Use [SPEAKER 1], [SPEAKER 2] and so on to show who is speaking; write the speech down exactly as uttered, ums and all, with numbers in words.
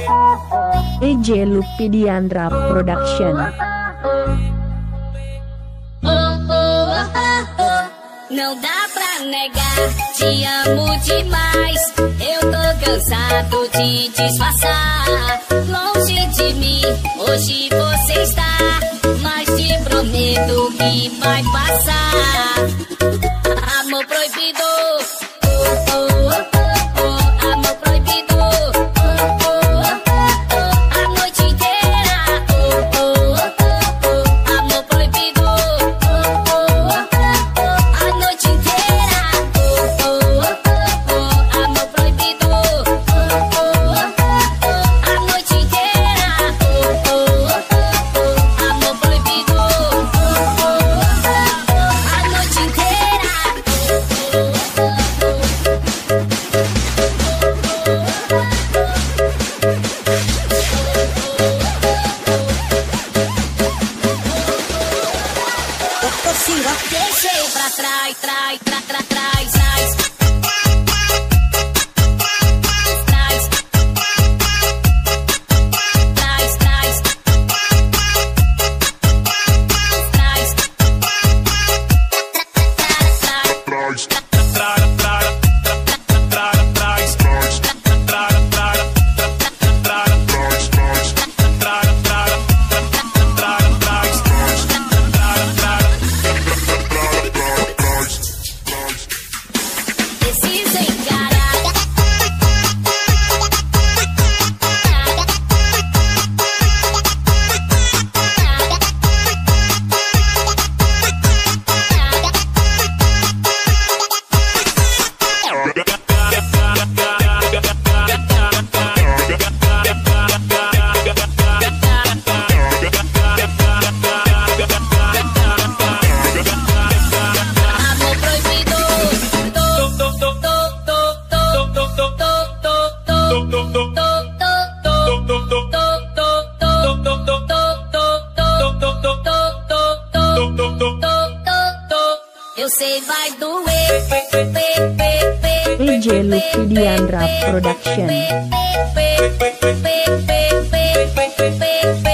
[SPEAKER 1] E J Lupidiandra Production.
[SPEAKER 2] Não dá pra negar, te amo demais. Eu tô cansado de disfarçar. Longe de mim, hoje você está, mas te prometo que vai passar. Amor proibido, oh, oh, oh, oh, oh. Amor proibido, oh, oh, oh, oh. A noite inteira, oh, oh, oh, oh. Amor proibido, oh, oh, oh, oh. A noite inteira, oh, oh, oh, oh. Amor proibido, oh, oh, oh. A noite inteira, oh, oh, oh. Amor proibido, oh, oh, oh. A noite inteira. Deixei pra trás, trai, tra, tra, trás, trás. Trás. Trás, trás. Trás. Precisa encarar. Amor proibido, to, to, to, to, to, to, to, to, eu sei vai doer.
[SPEAKER 1] E J Lupidiandra Production.